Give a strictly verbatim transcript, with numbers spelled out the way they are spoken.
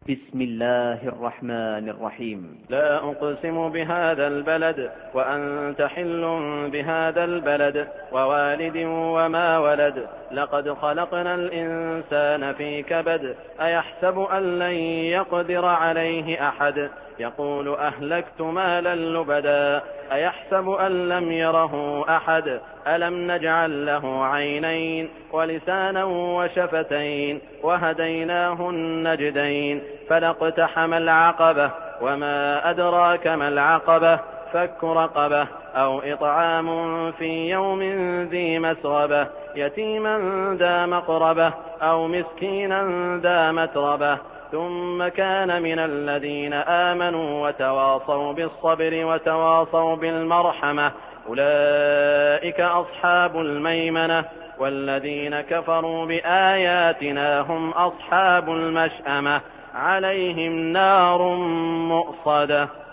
بسم الله الرحمن الرحيم. لا أقسم بهذا البلد وأنت حل بهذا البلد ووالد وما ولد لقد خلقنا الإنسان في كبد أيحسب أن لن يقدر عليه أحد يقول أهلكت مالا لبدا أيحسب أن لم يره أحد ألم نجعل له عينين ولسانا وشفتين وهديناه النجدين فلاقتحم العقبة وما أدراك ما العقبة فك رقبة أو إطعام في يوم ذي مسغبة يتيما ذا مقربة أو مسكينا ذا متربة ثم كان من الذين آمنوا وتواصوا بالصبر وتواصوا بالمرحمة أولئك أصحاب الميمنة والذين كفروا بآياتنا هم أصحاب المشأمة عليهم نار مؤصدة.